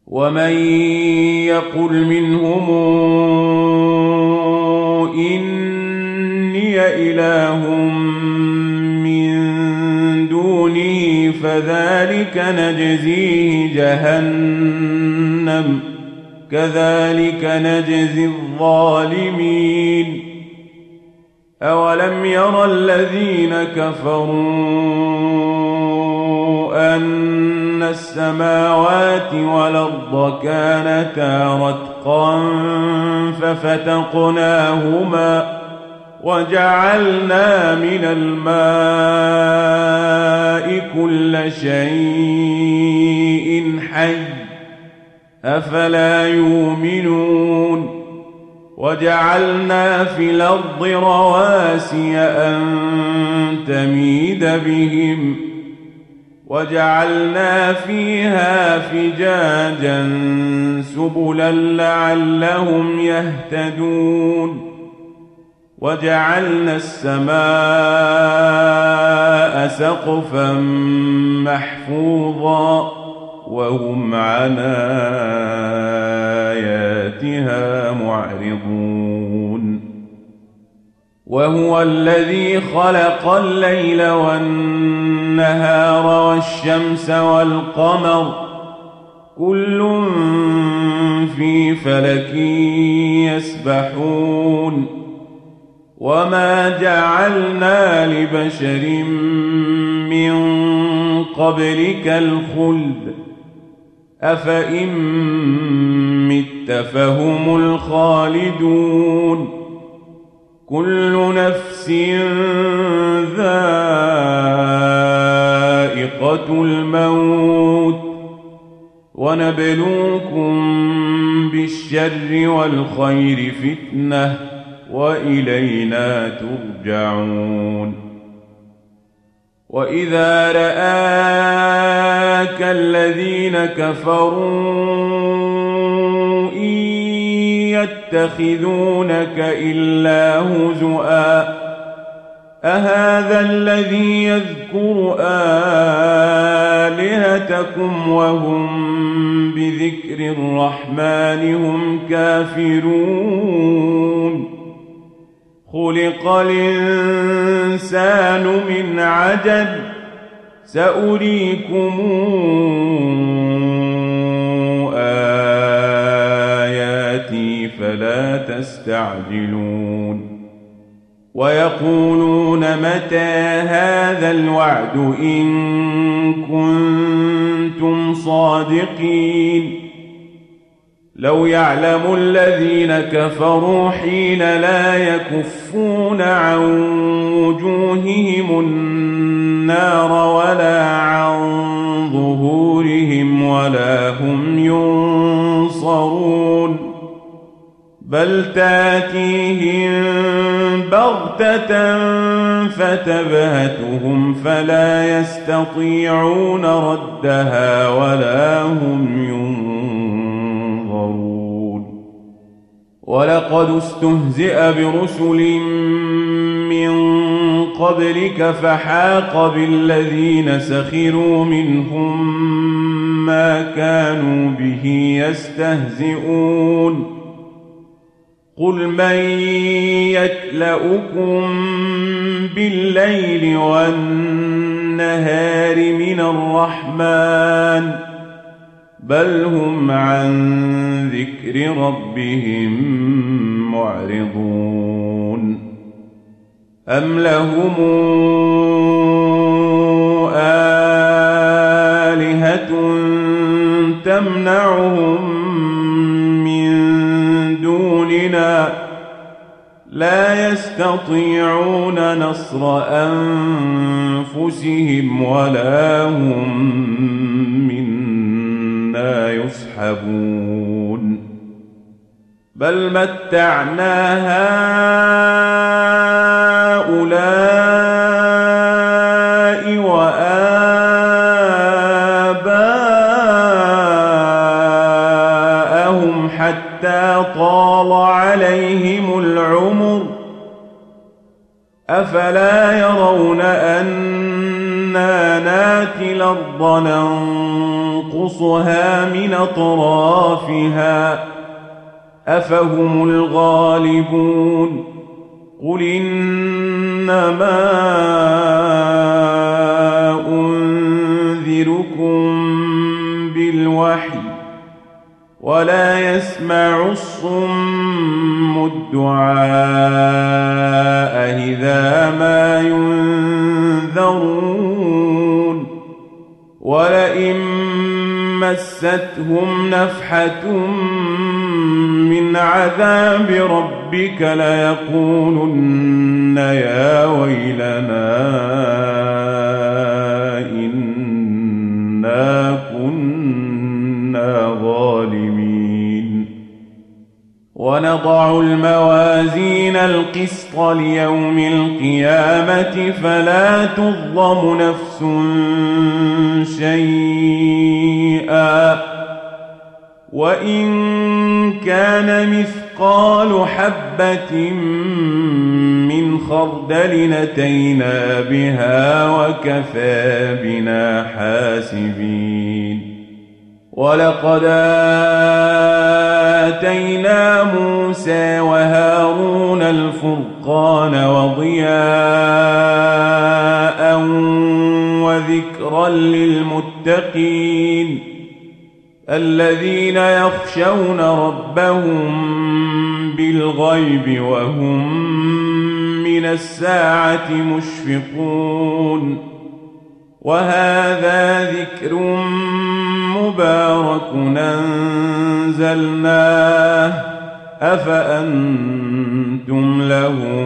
ومن يقل منهم إني إله من دونه فذلك نجزيه جهنم كذلك نجزي الظالمين أولم ير الذين كفروا أن السماوات والأرض كانتا رتقا ففتقناهما وجعلنا من الماء كل شيء حي أفلا يؤمنون وجعلنا في الأرض رواسي أن تميد بهم وجعلنا فيها فجاجا سبلا لعلهم يهتدون وجعلنا السماء سقفا محفوظا وهم عن آياتها معرضون وهو الذي خلق الليل والنهار والشمس والقمر كل في فلك يسبحون وما جعلنا لبشر من قبلك الخلد أفإن مت فهم الخالدون كل نفس ذائقة الموت ونبلوكم بالشر والخير فتنة وإلينا ترجعون وإذا رآك الذين كفروا إن يتخذونك إلا هزؤا أهذا الذي يذكر آلهتكم وهم بذكر الرحمن هم كافرون خلق الإنسان من عجل سأريكم آياتي فلا تستعجلون ويقولون متى هذا الوعد إن كنتم صادقين لو يعلم الذين كفروا حين لا يكفون عن وجوههم النار ولا عن ظهورهم ولا هم ينصرون بل تاتيهم بغتة فتبهتهم فلا يستطيعون ردها ولا هم ينظرون ولقد استهزئ برسل من قبلك فحاق بالذين سخروا منهم ما كانوا به يستهزئون قل من يكلؤكم بالليل والنهار من الرحمن بل هم عن ذكر ربهم معرضون أم لهم آلهة تمنعهم لا يستطيعون نصر أنفسهم ولا هم منا يصحبون بل متعنا هؤلاء وآباءهم حتى طال عليهم العمر أفلا يرون أنا ناتي الأرض ينقصها من أطرافها أفهم الغالبون قل إنما أنذركم بالوحي ولا يسمع الصم الدعاء إذا ما ينذرون ولئن مستهم نفحة من عذاب ربك ليقولن يا ويلنا إنا كنا ظالمين ونضع الموازين القسط ليوم القيامة فلا تظلم نفس شيئا وإن كان مثقال حبة من خردل أتينا بها وكفى بنا حاسبين ولقد آتينا موسى وهارون الفرقان وضياء وذكرا للمتقين الذين يخشون ربهم بالغيب وهم من الساعة مشفقون وهذا ذكر مبارك أنزلناه أفأنتم له